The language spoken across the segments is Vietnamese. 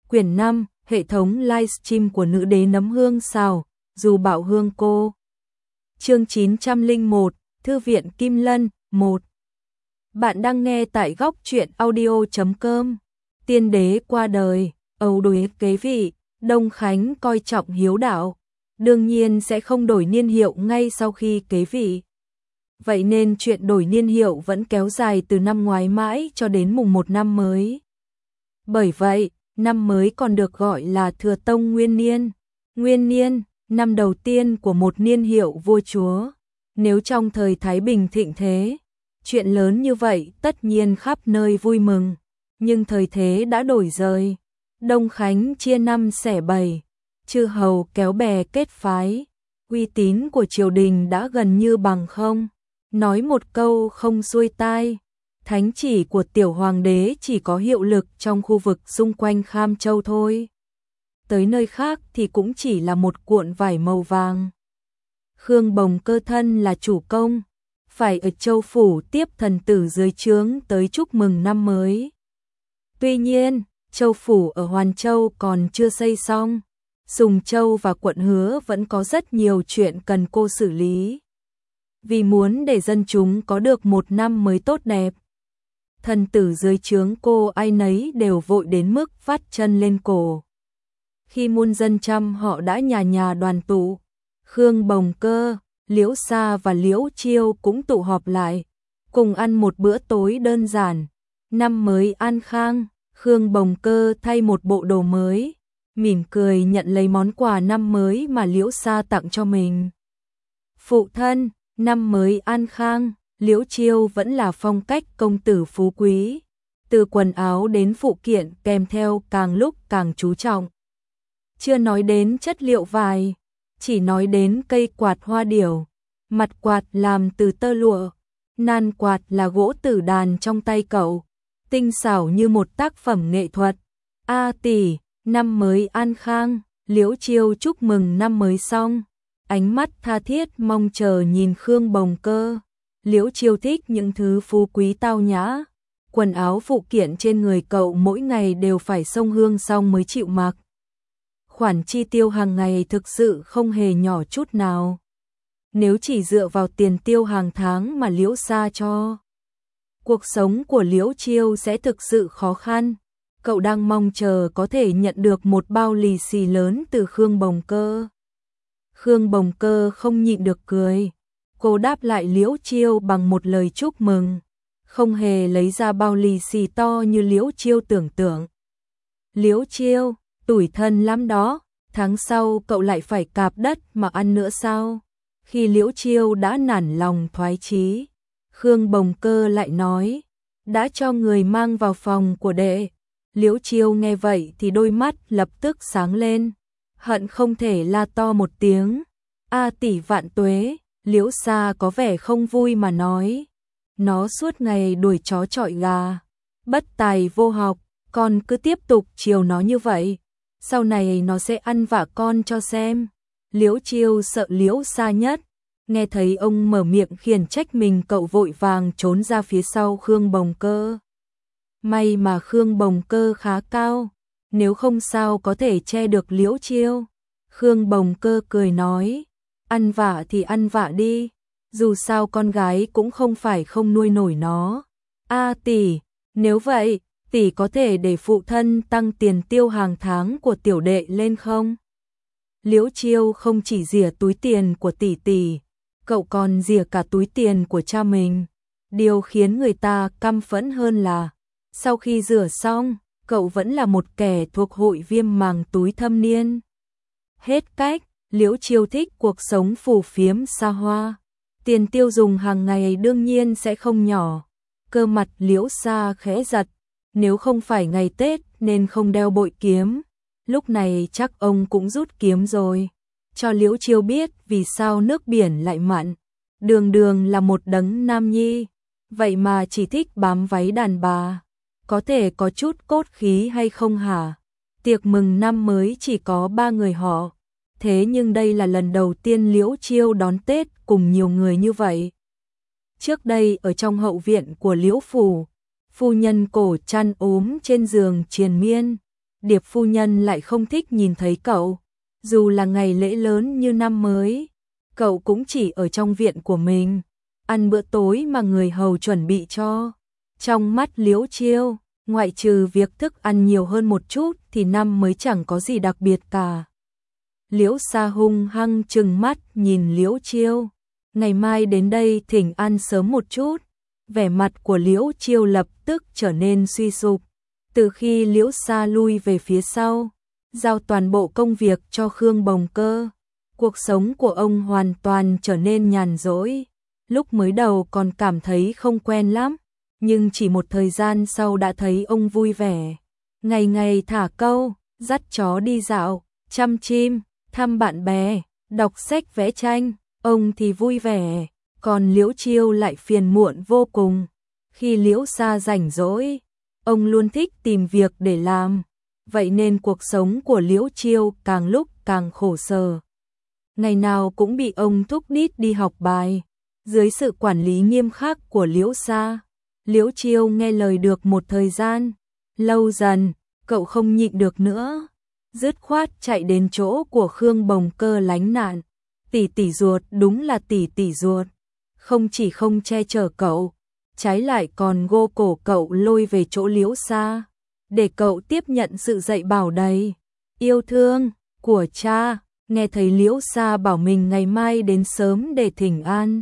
Quyển 5, hệ thống livestream của nữ đế nấm hương xào, dù bảo hương cô. Chương 901, Thư viện Kim Lân, 1. Bạn đang nghe tại góc truyện audio.com. Tiên đế qua đời, Âu đối kế vị, Đông Khánh coi trọng hiếu đạo, đương nhiên sẽ không đổi niên hiệu ngay sau khi kế vị. Vậy nên chuyện đổi niên hiệu vẫn kéo dài từ năm ngoái mãi cho đến mùng 1 năm mới. Bởi vậy, năm mới còn được gọi là Thừa Tông Nguyên Niên. Nguyên Niên, năm đầu tiên của một niên hiệu vua chúa. Nếu trong thời Thái Bình thịnh thế, chuyện lớn như vậy tất nhiên khắp nơi vui mừng. Nhưng thời thế đã đổi rời. Đông Khánh chia năm xẻ bảy, chư hầu kéo bè kết phái. Uy tín của triều đình đã gần như bằng không. Nói một câu không xuôi tai. Thánh chỉ của tiểu hoàng đế chỉ có hiệu lực trong khu vực xung quanh Kham Châu thôi. Tới nơi khác thì cũng chỉ là một cuộn vải màu vàng. Khương Bồng Cơ thân là chủ công, phải ở Châu Phủ tiếp thần tử dưới trướng tới chúc mừng năm mới. Tuy nhiên, Châu Phủ ở Hoàn Châu còn chưa xây xong. Sùng Châu và quận Hứa vẫn có rất nhiều chuyện cần cô xử lý. Vì muốn để dân chúng có được một năm mới tốt đẹp, thần tử dưới trướng cô ai nấy đều vội đến mức vắt chân lên cổ. Khi muôn dân trăm họ đã nhà nhà đoàn tụ, Khương Bồng Cơ, Liễu Sa và Liễu Chiêu cũng tụ họp lại, cùng ăn một bữa tối đơn giản. Năm mới an khang, Khương Bồng Cơ thay một bộ đồ mới, mỉm cười nhận lấy món quà năm mới mà Liễu Sa tặng cho mình. Phụ thân, năm mới an khang. Liễu Chiêu vẫn là phong cách công tử phú quý, từ quần áo đến phụ kiện kèm theo càng lúc càng chú trọng. Chưa nói đến chất liệu vải, chỉ nói đến cây quạt hoa điểu, mặt quạt làm từ tơ lụa, nan quạt là gỗ tử đàn trong tay cậu, tinh xảo như một tác phẩm nghệ thuật. A tỷ, năm mới an khang. Liễu Chiêu chúc mừng năm mới xong, ánh mắt tha thiết mong chờ nhìn Khương Bồng Cơ. Liễu Chiêu thích những thứ phú quý tao nhã, quần áo phụ kiện trên người cậu mỗi ngày đều phải xông hương xong mới chịu mặc. Khoản chi tiêu hàng ngày thực sự không hề nhỏ chút nào. Nếu chỉ dựa vào tiền tiêu hàng tháng mà Liễu Sa cho, cuộc sống của Liễu Chiêu sẽ thực sự khó khăn. Cậu đang mong chờ có thể nhận được một bao lì xì lớn từ Khương Bồng Cơ. Khương Bồng Cơ không nhịn được cười. Cô đáp lại Liễu Chiêu bằng một lời chúc mừng, không hề lấy ra bao lì xì to như Liễu Chiêu tưởng tượng. Liễu Chiêu, tủi thân lắm đó, tháng sau cậu lại phải cạp đất mà ăn nữa sao? Khi Liễu Chiêu đã nản lòng thoái chí, Khương Bồng Cơ lại nói, đã cho người mang vào phòng của đệ. Liễu Chiêu nghe vậy thì đôi mắt lập tức sáng lên, hận không thể la to một tiếng, A tỷ vạn tuế. Liễu Sa có vẻ không vui mà nói, nó suốt ngày đuổi chó chọi gà, bất tài vô học, con cứ tiếp tục chiều nó như vậy, sau này nó sẽ ăn vạ con cho xem. Liễu Chiêu sợ Liễu Sa nhất, nghe thấy ông mở miệng khiển trách mình cậu vội vàng trốn ra phía sau Khương Bồng Cơ. May mà Khương Bồng Cơ khá cao, nếu không sao có thể che được Liễu Chiêu. Khương Bồng Cơ cười nói, ăn vạ thì ăn vạ đi, dù sao con gái cũng không phải không nuôi nổi nó. A tỷ, nếu vậy, tỷ có thể để phụ thân tăng tiền tiêu hàng tháng của tiểu đệ lên không? Liễu Chiêu không chỉ rỉa túi tiền của tỷ tỷ, cậu còn rỉa cả túi tiền của cha mình. Điều khiến người ta căm phẫn hơn là, sau khi rửa xong, cậu vẫn là một kẻ thuộc hội viêm màng túi thâm niên. Hết cách. Liễu Chiêu thích cuộc sống phù phiếm xa hoa, tiền tiêu dùng hàng ngày đương nhiên sẽ không nhỏ. Cơ mặt Liễu Sa khẽ giật, nếu không phải ngày Tết nên không đeo bội kiếm, lúc này chắc ông cũng rút kiếm rồi. Cho Liễu Chiêu biết vì sao nước biển lại mặn, đường đường là một đấng nam nhi, vậy mà chỉ thích bám váy đàn bà, có thể có chút cốt khí hay không hả? Tiệc mừng năm mới chỉ có 3 người họ. Thế nhưng đây là lần đầu tiên Liễu Chiêu đón Tết cùng nhiều người như vậy. Trước đây ở trong hậu viện của Liễu Phủ, phu nhân cổ chăn ốm trên giường triền miên, Điệp phu nhân lại không thích nhìn thấy cậu. Dù là ngày lễ lớn như năm mới, cậu cũng chỉ ở trong viện của mình, ăn bữa tối mà người hầu chuẩn bị cho. Trong mắt Liễu Chiêu, ngoại trừ việc thức ăn nhiều hơn một chút thì năm mới chẳng có gì đặc biệt cả. Liễu Sa hung hăng trừng mắt nhìn Liễu Chiêu. Ngày mai đến đây thỉnh ăn sớm một chút. Vẻ mặt của Liễu Chiêu lập tức trở nên suy sụp. Từ khi Liễu Sa lui về phía sau, giao toàn bộ công việc cho Khương Bồng Cơ, cuộc sống của ông hoàn toàn trở nên nhàn rỗi. Lúc mới đầu còn cảm thấy không quen lắm, nhưng chỉ một thời gian sau đã thấy ông vui vẻ. Ngày ngày thả câu, dắt chó đi dạo, chăm chim, thăm bạn bè, đọc sách vẽ tranh, ông thì vui vẻ, còn Liễu Chiêu lại phiền muộn vô cùng. Khi Liễu Sa rảnh rỗi, ông luôn thích tìm việc để làm, vậy nên cuộc sống của Liễu Chiêu càng lúc càng khổ sở. Ngày nào cũng bị ông thúc đít đi học bài, dưới sự quản lý nghiêm khắc của Liễu Sa. Liễu Chiêu nghe lời được một thời gian, lâu dần, cậu không nhịn được nữa, dứt khoát chạy đến chỗ của Khương Bồng Cơ lánh nạn. Tỷ tỷ ruột đúng là tỷ tỷ ruột, không chỉ không che chở cậu, trái lại còn gô cổ cậu lôi về chỗ Liễu Sa, để cậu tiếp nhận sự dạy bảo đầy yêu thương của cha. Nghe thấy Liễu Sa bảo mình ngày mai đến sớm để thỉnh an,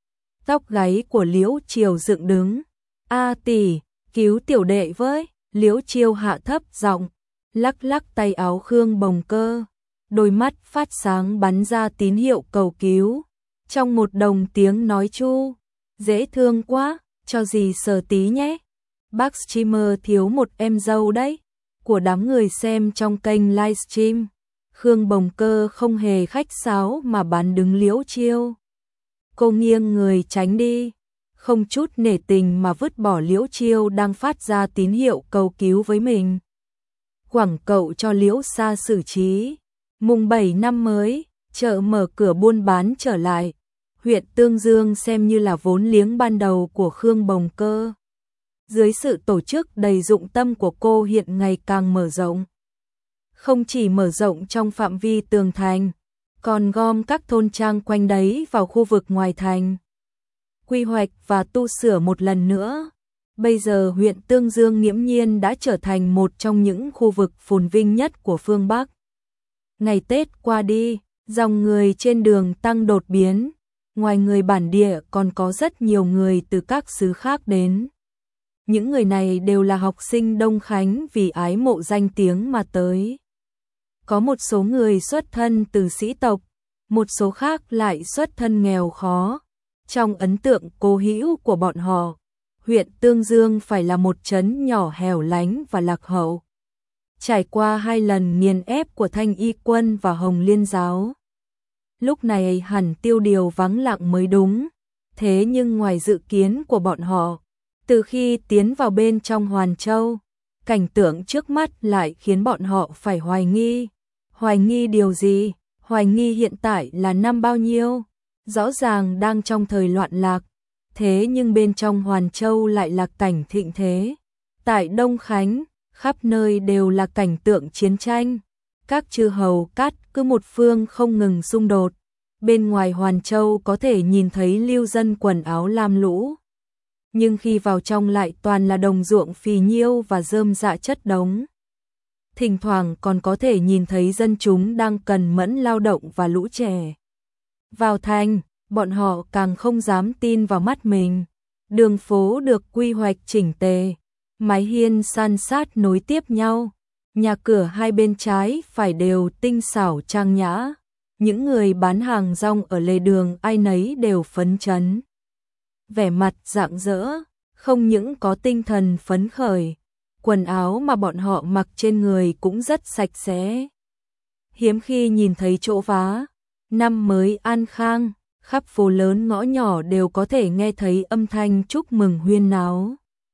tóc gáy của Liễu Chiêu dựng đứng. A tỷ, cứu tiểu đệ với. Liễu Chiêu hạ thấp giọng, lắc lắc tay áo Khương Bồng Cơ, đôi mắt phát sáng bắn ra tín hiệu cầu cứu. Trong một đồng tiếng nói chu, dễ thương quá, cho dì sờ tí nhé. Bác streamer thiếu một em dâu đấy. Của đám người xem trong kênh livestream, Khương Bồng Cơ không hề khách sáo mà bán đứng Liễu Chiêu. Cô nghiêng người tránh đi, không chút nể tình mà vứt bỏ Liễu Chiêu đang phát ra tín hiệu cầu cứu với mình. Quẳng cậu cho Liễu Sa xử trí. Mùng 7 năm mới, chợ mở cửa buôn bán trở lại. Huyện Tương Dương xem như là vốn liếng ban đầu của Khương Bồng Cơ. Dưới sự tổ chức đầy dụng tâm của cô hiện ngày càng mở rộng. Không chỉ mở rộng trong phạm vi tường thành, còn gom các thôn trang quanh đấy vào khu vực ngoài thành. Quy hoạch và tu sửa một lần nữa. Bây giờ huyện Tương Dương nghiễm nhiên đã trở thành một trong những khu vực phồn vinh nhất của phương Bắc. Ngày Tết qua đi, dòng người trên đường tăng đột biến. Ngoài người bản địa còn có rất nhiều người từ các xứ khác đến. Những người này đều là học sinh Đông Khánh vì ái mộ danh tiếng mà tới. Có một số người xuất thân từ sĩ tộc, một số khác lại xuất thân nghèo khó. Trong ấn tượng cố hữu của bọn họ, huyện Tương Dương phải là một trấn nhỏ hẻo lánh và lạc hậu. Trải qua 2 lần nghiền ép của Thanh Y quân và Hồng Liên giáo, lúc này hẳn tiêu điều vắng lặng mới đúng. Thế nhưng ngoài dự kiến của bọn họ, từ khi tiến vào bên trong Hoàn Châu, cảnh tượng trước mắt lại khiến bọn họ phải hoài nghi. Hoài nghi điều gì? Hoài nghi hiện tại là năm bao nhiêu? Rõ ràng đang trong thời loạn lạc, thế nhưng bên trong Hoàn Châu lại là cảnh thịnh thế. Tại Đông Khánh, khắp nơi đều là cảnh tượng chiến tranh. Các chư hầu cát cứ một phương không ngừng xung đột. Bên ngoài Hoàn Châu có thể nhìn thấy lưu dân quần áo lam lũ. Nhưng khi vào trong lại toàn là đồng ruộng phì nhiêu và rơm rạ chất đống. Thỉnh thoảng còn có thể nhìn thấy dân chúng đang cần mẫn lao động và lũ trẻ. Vào thành, bọn họ càng không dám tin vào mắt mình. Đường phố được quy hoạch chỉnh tề, mái hiên san sát nối tiếp nhau, nhà cửa hai bên trái phải đều tinh xảo trang nhã. Những người bán hàng rong ở lề đường ai nấy đều phấn chấn, vẻ mặt rạng rỡ, không những có tinh thần phấn khởi, quần áo mà bọn họ mặc trên người cũng rất sạch sẽ. Hiếm khi nhìn thấy chỗ vá. Năm mới an khang, khắp phố lớn ngõ nhỏ đều có thể nghe thấy âm thanh chúc mừng huyên náo.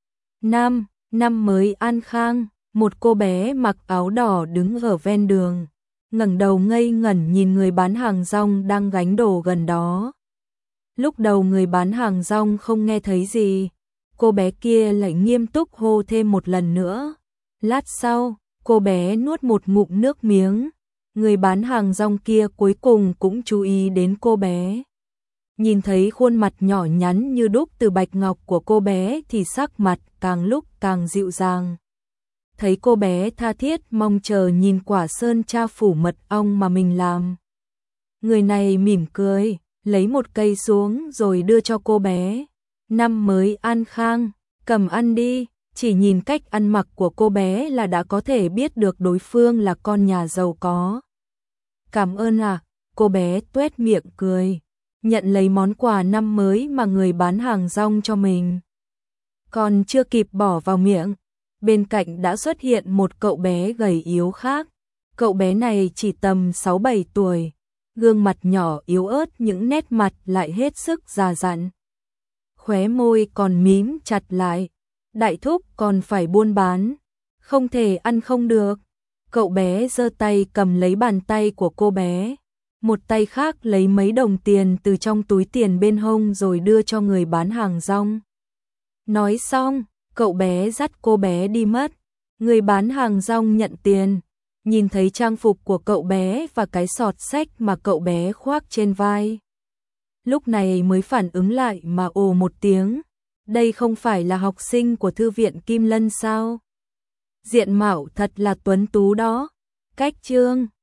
Năm mới an khang, một cô bé mặc áo đỏ đứng ở ven đường, ngẩng đầu ngây ngẩn nhìn người bán hàng rong đang gánh đồ gần đó. Lúc đầu người bán hàng rong không nghe thấy gì, cô bé kia lại nghiêm túc hô thêm một lần nữa. Lát sau, Cô bé nuốt một ngụm nước miếng. Người bán hàng rong kia cuối cùng cũng chú ý đến cô bé. Nhìn thấy khuôn mặt nhỏ nhắn như đúc từ bạch ngọc của cô bé thì sắc mặt càng lúc càng dịu dàng. Thấy cô bé tha thiết mong chờ nhìn quả sơn tra phủ mật ong mà mình làm. Người này mỉm cười, lấy một cây xuống rồi đưa cho cô bé. Năm mới an khang, cầm ăn đi. Chỉ nhìn cách ăn mặc của cô bé là đã có thể biết được đối phương là con nhà giàu có. Cảm ơn ạ, cô bé tuét miệng cười, nhận lấy món quà năm mới mà người bán hàng rong cho mình. Còn chưa kịp bỏ vào miệng, bên cạnh đã xuất hiện một cậu bé gầy yếu khác. Cậu bé này chỉ tầm 6-7 tuổi, gương mặt nhỏ yếu ớt, những nét mặt lại hết sức già dặn. Khóe môi còn mím chặt lại. Đại thúc còn phải buôn bán, không thể ăn không được. Cậu bé giơ tay cầm lấy bàn tay của cô bé, một tay khác lấy mấy đồng tiền từ trong túi tiền bên hông rồi đưa cho người bán hàng rong. Nói xong, cậu bé dắt cô bé đi mất. Người bán hàng rong nhận tiền, nhìn thấy trang phục của cậu bé và cái sọt xách mà cậu bé khoác trên vai. Lúc này mới phản ứng lại mà ồ một tiếng. Đây không phải là học sinh của thư viện Kim Lân sao? Diện mạo thật là tuấn tú đó. Cách chương